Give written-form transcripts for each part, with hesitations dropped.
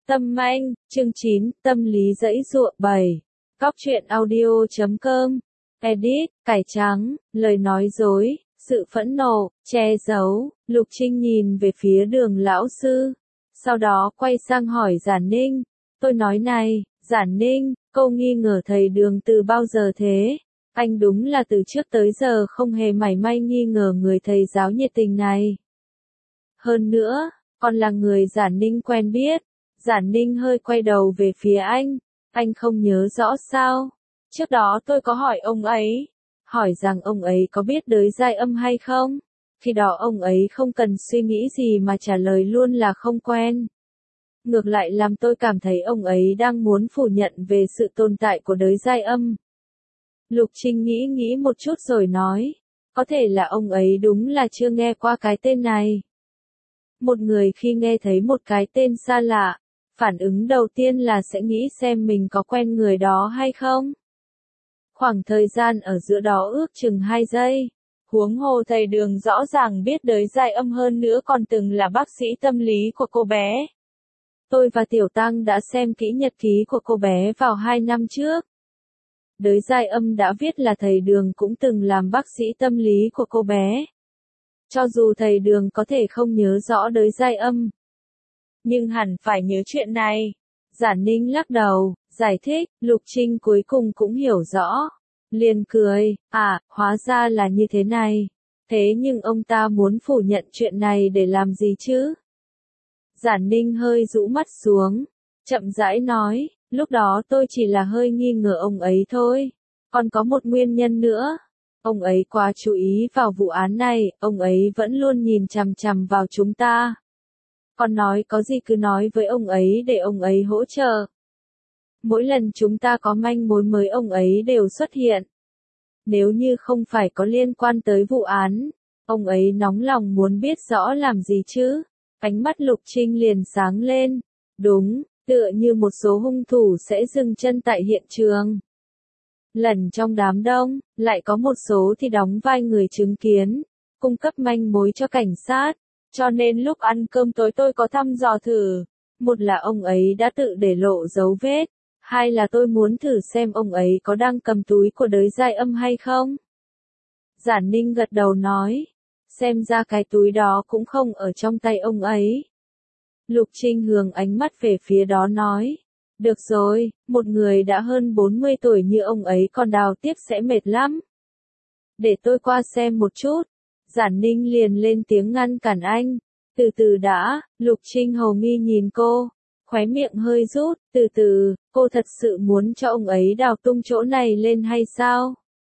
Tâm Anh, chương 9, tâm lý giãy giụa 7. Cóc truyện audio.com. Edit, cải trắng, lời nói dối, sự phẫn nộ, che giấu. Lục Trinh nhìn về phía Đường lão sư. Sau đó quay sang hỏi Giản Ninh. Tôi nói này, Giản Ninh, cô nghi ngờ thầy Đường từ bao giờ thế? Anh đúng là từ trước tới giờ không hề mảy may nghi ngờ người thầy giáo nhiệt tình này. Hơn nữa, còn là người Giản Ninh quen biết. Giản Ninh hơi quay đầu về phía anh không nhớ rõ sao? Trước đó tôi có hỏi ông ấy, hỏi rằng ông ấy có biết đới giai âm hay không? Khi đó ông ấy không cần suy nghĩ gì mà trả lời luôn là không quen. Ngược lại làm tôi cảm thấy ông ấy đang muốn phủ nhận về sự tồn tại của đới giai âm. Lục Trinh nghĩ một chút rồi nói, có thể là ông ấy đúng là chưa nghe qua cái tên này. Một người khi nghe thấy một cái tên xa lạ, phản ứng đầu tiên là sẽ nghĩ xem mình có quen người đó hay không. Khoảng thời gian ở giữa đó ước chừng 2 giây. Huống hồ thầy Đường rõ ràng biết đới giai âm hơn nữa còn từng là bác sĩ tâm lý của cô bé. Tôi và Tiểu Tăng đã xem kỹ nhật ký của cô bé vào 2 năm trước. Đới giai âm đã viết là thầy Đường cũng từng làm bác sĩ tâm lý của cô bé. Cho dù thầy Đường có thể không nhớ rõ đới giai âm, nhưng hẳn phải nhớ chuyện này. Giản Ninh lắc đầu, giải thích. Lục Trinh cuối cùng cũng hiểu rõ. Liền cười, hóa ra là như thế này. Thế nhưng ông ta muốn phủ nhận chuyện này để làm gì chứ? Giản Ninh hơi rũ mắt xuống, chậm rãi nói, lúc đó tôi chỉ là hơi nghi ngờ ông ấy thôi. Còn có một nguyên nhân nữa. Ông ấy quá chú ý vào vụ án này, ông ấy vẫn luôn nhìn chằm chằm vào chúng ta. Còn nói có gì cứ nói với ông ấy để ông ấy hỗ trợ. Mỗi lần chúng ta có manh mối mới ông ấy đều xuất hiện. Nếu như không phải có liên quan tới vụ án, ông ấy nóng lòng muốn biết rõ làm gì chứ? Ánh mắt Lục Trinh liền sáng lên. Đúng, tựa như một số hung thủ sẽ dừng chân tại hiện trường. Lần trong đám đông, lại có một số thì đóng vai người chứng kiến, cung cấp manh mối cho cảnh sát. Cho nên lúc ăn cơm tối tôi có thăm dò thử. Một là ông ấy đã tự để lộ dấu vết. Hai là tôi muốn thử xem ông ấy có đang cầm túi của đới giai âm hay không. Giản Ninh gật đầu nói. Xem ra cái túi đó cũng không ở trong tay ông ấy. Lục Trinh hướng ánh mắt về phía đó nói. Được rồi, một người đã hơn 40 tuổi như ông ấy còn đào tiếp sẽ mệt lắm. Để tôi qua xem một chút. Giản Ninh liền lên tiếng ngăn cản anh. Từ từ đã, Lục Trinh hầu nghi nhìn cô. Khóe miệng hơi rút, từ từ, cô thật sự muốn cho ông ấy đào tung chỗ này lên hay sao?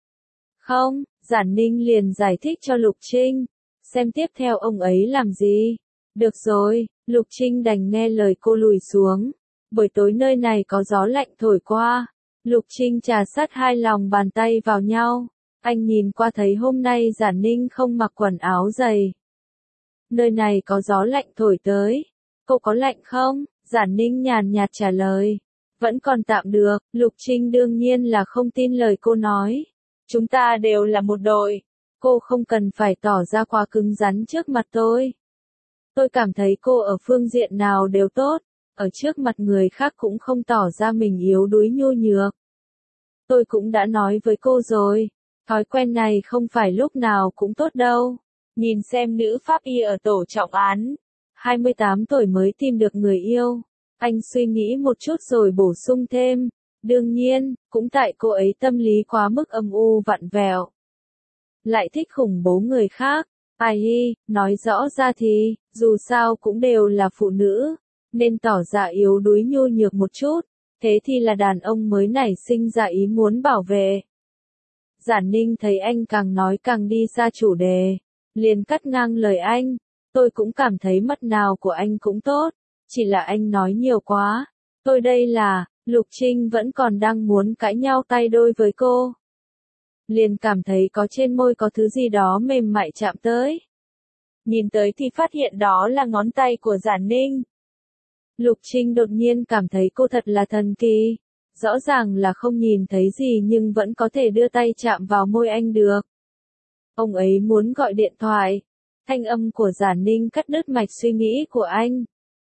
Không, Giản Ninh liền giải thích cho Lục Trinh. Xem tiếp theo ông ấy làm gì. Được rồi, Lục Trinh đành nghe lời cô lùi xuống. Buổi tối nơi này có gió lạnh thổi qua. Lục Trinh trà sát hai lòng bàn tay vào nhau. Anh nhìn qua thấy hôm nay Giản Ninh không mặc quần áo dày. Nơi này có gió lạnh thổi tới. Cô có lạnh không? Giản Ninh nhàn nhạt trả lời. Vẫn còn tạm được. Lục Trinh đương nhiên là không tin lời cô nói. Chúng ta đều là một đội. Cô không cần phải tỏ ra quá cứng rắn trước mặt tôi. Tôi cảm thấy cô ở phương diện nào đều tốt. Ở trước mặt người khác cũng không tỏ ra mình yếu đuối nhu nhược. Tôi cũng đã nói với cô rồi. Thói quen này không phải lúc nào cũng tốt đâu. Nhìn xem nữ pháp y ở tổ trọng án. 28 tuổi mới tìm được người yêu. Anh suy nghĩ một chút rồi bổ sung thêm. Đương nhiên, cũng tại cô ấy tâm lý quá mức âm u vặn vẹo. Lại thích khủng bố người khác. Ai nói rõ ra thì, dù sao cũng đều là phụ nữ. Nên tỏ ra yếu đuối nhu nhược một chút. Thế thì là đàn ông mới nảy sinh ra ý muốn bảo vệ. Giản Ninh thấy anh càng nói càng đi xa chủ đề. Liền cắt ngang lời anh. Tôi cũng cảm thấy mất nào của anh cũng tốt. Chỉ là anh nói nhiều quá. Tôi đây là, Lục Trinh vẫn còn đang muốn cãi nhau tay đôi với cô. Liền cảm thấy có trên môi có thứ gì đó mềm mại chạm tới. Nhìn tới thì phát hiện đó là ngón tay của Giản Ninh. Lục Trinh đột nhiên cảm thấy cô thật là thần kỳ. Rõ ràng là không nhìn thấy gì nhưng vẫn có thể đưa tay chạm vào môi anh được. Ông ấy muốn gọi điện thoại. Thanh âm của Giản Ninh cắt đứt mạch suy nghĩ của anh.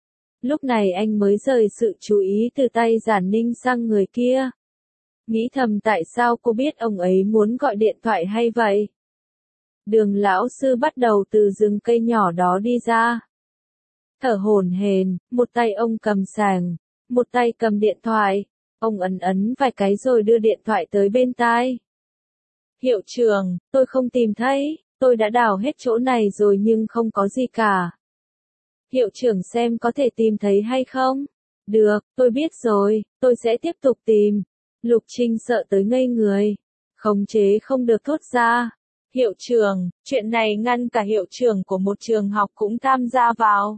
Lúc này anh mới rời sự chú ý từ tay Giản Ninh sang người kia. Nghĩ thầm tại sao cô biết ông ấy muốn gọi điện thoại hay vậy? Đường lão sư bắt đầu từ rừng cây nhỏ đó đi ra. Thở hổn hển, một tay ông cầm sàng, một tay cầm điện thoại. Ông ấn ấn vài cái rồi đưa điện thoại tới bên tai. Hiệu trưởng, tôi không tìm thấy, tôi đã đào hết chỗ này rồi nhưng không có gì cả. Hiệu trưởng xem có thể tìm thấy hay không? Được, tôi biết rồi, tôi sẽ tiếp tục tìm. Lục Trinh sợ tới ngây người. Khống chế không được thốt ra. Hiệu trưởng, chuyện này ngăn cả hiệu trưởng của một trường học cũng tham gia vào.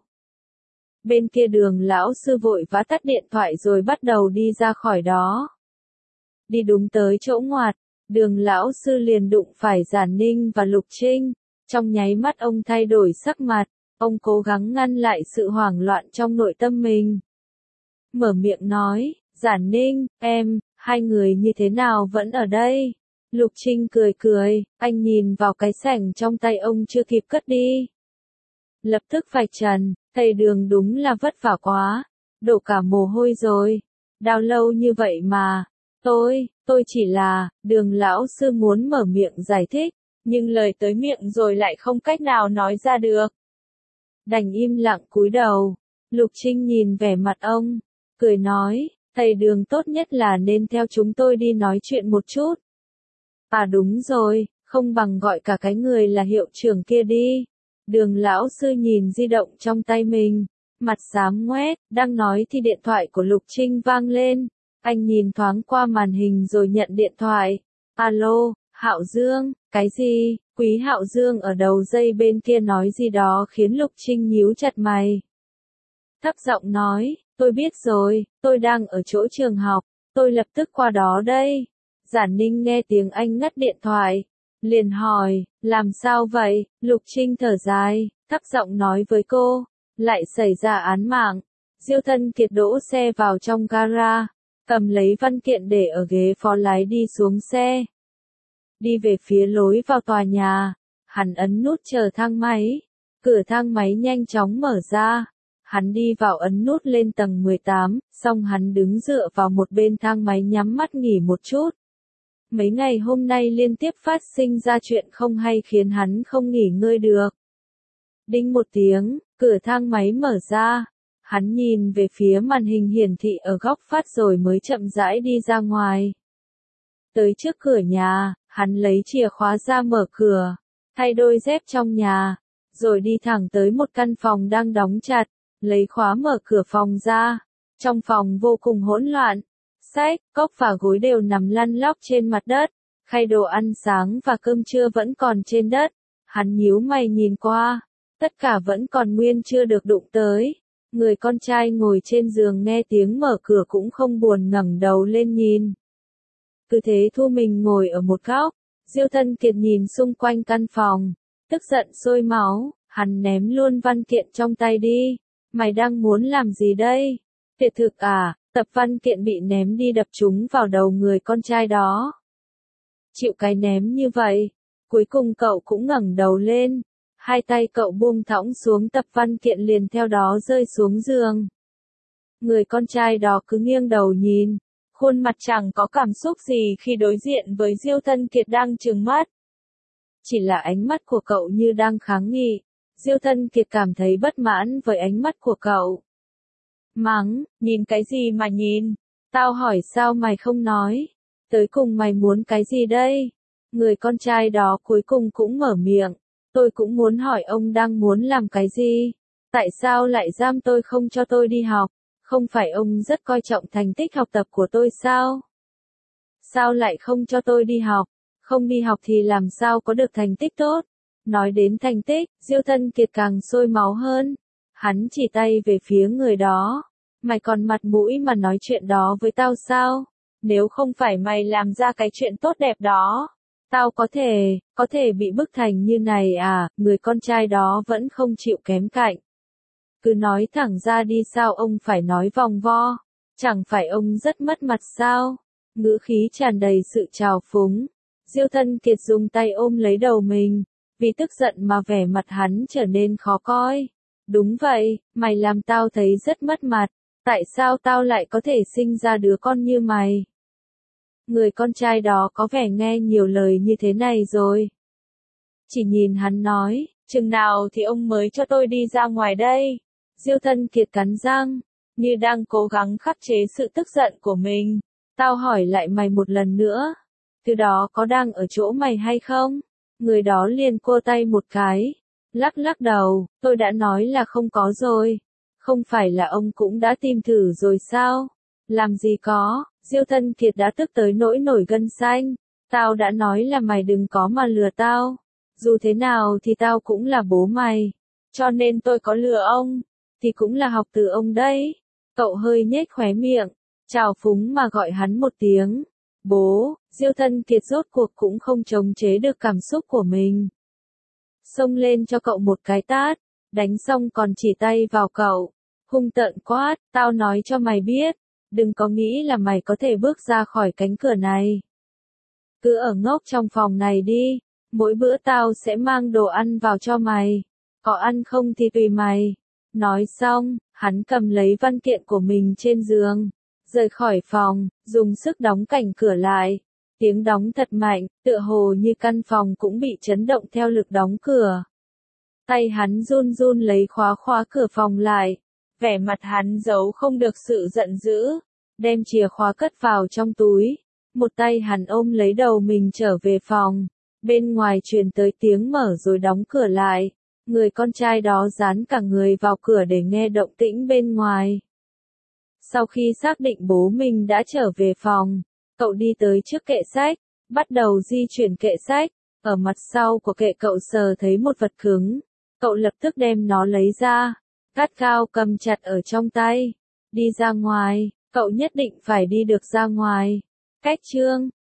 Bên kia đường lão sư vội vã tắt điện thoại rồi bắt đầu đi ra khỏi đó. Đi đúng tới chỗ ngoặt, đường lão sư liền đụng phải Giản Ninh và Lục Trinh. Trong nháy mắt ông thay đổi sắc mặt, ông cố gắng ngăn lại sự hoảng loạn trong nội tâm mình. Mở miệng nói, Giản Ninh, em, hai người như thế nào vẫn ở đây? Lục Trinh cười cười, anh nhìn vào cái sảnh trong tay ông chưa kịp cất đi. Lập tức vạch trần, thầy Đường đúng là vất vả quá, đổ cả mồ hôi rồi. Đau lâu như vậy mà. Tôi chỉ là, Đường lão sư muốn mở miệng giải thích, nhưng lời tới miệng rồi lại không cách nào nói ra được. Đành im lặng cúi đầu. Lục Trinh nhìn vẻ mặt ông, cười nói, thầy Đường tốt nhất là nên theo chúng tôi đi nói chuyện một chút. À đúng rồi, không bằng gọi cả cái người là hiệu trưởng kia đi. Đường lão sư nhìn di động trong tay mình, mặt xám ngoét, đang nói thì điện thoại của Lục Trinh vang lên. Anh nhìn thoáng qua màn hình rồi nhận điện thoại. Alo, Hạo Dương, cái gì? Quý Hạo Dương ở đầu dây bên kia nói gì đó khiến Lục Trinh nhíu chặt mày. Thấp giọng nói, tôi biết rồi, tôi đang ở chỗ trường học, tôi lập tức qua đó đây. Giản Ninh nghe tiếng anh ngắt điện thoại, liền hỏi, làm sao vậy? Lục Trinh thở dài, thấp giọng nói với cô, lại xảy ra án mạng. Diêu Thân Kiệt đỗ xe vào trong gara, cầm lấy văn kiện để ở ghế phó lái đi xuống xe. Đi về phía lối vào tòa nhà, hắn ấn nút chờ thang máy, cửa thang máy nhanh chóng mở ra. Hắn đi vào ấn nút lên tầng 18, xong hắn đứng dựa vào một bên thang máy nhắm mắt nghỉ một chút. Mấy ngày hôm nay liên tiếp phát sinh ra chuyện không hay khiến hắn không nghỉ ngơi được. Đinh một tiếng, cửa thang máy mở ra. Hắn nhìn về phía màn hình hiển thị ở góc phát rồi mới chậm rãi đi ra ngoài. Tới trước cửa nhà, hắn lấy chìa khóa ra mở cửa, thay đôi dép trong nhà, rồi đi thẳng tới một căn phòng đang đóng chặt, lấy khóa mở cửa phòng ra. Trong phòng vô cùng hỗn loạn. Sách, cốc và gối đều nằm lăn lóc trên mặt đất, khay đồ ăn sáng và cơm trưa vẫn còn trên đất. Hắn nhíu mày nhìn qua, tất cả vẫn còn nguyên chưa được đụng tới. Người con trai ngồi trên giường nghe tiếng mở cửa cũng không buồn ngẩng đầu lên nhìn. Cứ thế thu mình ngồi ở một góc. Diêu Thân Kiệt nhìn xung quanh căn phòng, tức giận sôi máu, hắn ném luôn văn kiện trong tay đi. Mày đang muốn làm gì đây? Tuyệt thực à? Tập văn kiện bị ném đi đập trúng vào đầu người con trai đó. Chịu cái ném như vậy, cuối cùng cậu cũng ngẩng đầu lên. Hai tay cậu buông thõng xuống tập văn kiện liền theo đó rơi xuống giường. Người con trai đó cứ nghiêng đầu nhìn, khuôn mặt chẳng có cảm xúc gì khi đối diện với Diêu Thân Kiệt đang trừng mắt. Chỉ là ánh mắt của cậu như đang kháng nghị. Diêu Thân Kiệt cảm thấy bất mãn với ánh mắt của cậu. Mắng, nhìn cái gì mà nhìn? Tao hỏi sao mày không nói? Tới cùng mày muốn cái gì đây? Người con trai đó cuối cùng cũng mở miệng. Tôi cũng muốn hỏi ông đang muốn làm cái gì? Tại sao lại giam tôi không cho tôi đi học? Không phải ông rất coi trọng thành tích học tập của tôi sao? Sao lại không cho tôi đi học? Không đi học thì làm sao có được thành tích tốt? Nói đến thành tích, Diêu Thân Kiệt càng sôi máu hơn. Hắn chỉ tay về phía người đó. Mày còn mặt mũi mà nói chuyện đó với tao sao? Nếu không phải mày làm ra cái chuyện tốt đẹp đó, tao có thể bị bức thành như này à? Người con trai đó vẫn không chịu kém cạnh. Cứ nói thẳng ra đi, sao ông phải nói vòng vo? Chẳng phải ông rất mất mặt sao? Ngữ khí tràn đầy sự trào phúng. Diêu Thân Kiệt dùng tay ôm lấy đầu mình. Vì tức giận mà vẻ mặt hắn trở nên khó coi. Đúng vậy, mày làm tao thấy rất mất mặt. Tại sao tao lại có thể sinh ra đứa con như mày? Người con trai đó có vẻ nghe nhiều lời như thế này rồi. Chỉ nhìn hắn nói, chừng nào thì ông mới cho tôi đi ra ngoài đây? Diêu Thân Kiệt cắn răng, như đang cố gắng khắc chế sự tức giận của mình. Tao hỏi lại mày một lần nữa, từ đó có đang ở chỗ mày hay không? Người đó liền cua tay một cái, lắc lắc đầu, tôi đã nói là không có rồi. Không phải là ông cũng đã tìm thử rồi sao? Làm gì có, Diêu Thân Kiệt đã tức tới nỗi nổi gân xanh. Tao đã nói là mày đừng có mà lừa tao. Dù thế nào thì tao cũng là bố mày. Cho nên tôi có lừa ông, thì cũng là học từ ông đấy. Cậu hơi nhếch khóe miệng, trào phúng mà gọi hắn một tiếng. Bố, Diêu Thân Kiệt rốt cuộc cũng không chống chế được cảm xúc của mình. Xông lên cho cậu một cái tát, đánh xong còn chỉ tay vào cậu. Hung tợn quát, tao nói cho mày biết, đừng có nghĩ là mày có thể bước ra khỏi cánh cửa này. Cứ ở ngốc trong phòng này đi, mỗi bữa tao sẽ mang đồ ăn vào cho mày. Có ăn không thì tùy mày. Nói xong, hắn cầm lấy văn kiện của mình trên giường, rời khỏi phòng, dùng sức đóng cạnh cửa lại. Tiếng đóng thật mạnh, tựa hồ như căn phòng cũng bị chấn động theo lực đóng cửa. Tay hắn run run lấy khóa cửa phòng lại. Vẻ mặt hắn giấu không được sự giận dữ, đem chìa khóa cất vào trong túi. Một tay hắn ôm lấy đầu mình trở về phòng. Bên ngoài truyền tới tiếng mở rồi đóng cửa lại. Người con trai đó dán cả người vào cửa để nghe động tĩnh bên ngoài. Sau khi xác định bố mình đã trở về phòng, cậu đi tới trước kệ sách, bắt đầu di chuyển kệ sách. Ở mặt sau của kệ cậu sờ thấy một vật cứng. Cậu lập tức đem nó lấy ra, gắt gao cầm chặt ở trong tay. Đi ra ngoài, cậu nhất định phải đi được ra ngoài. Cách chương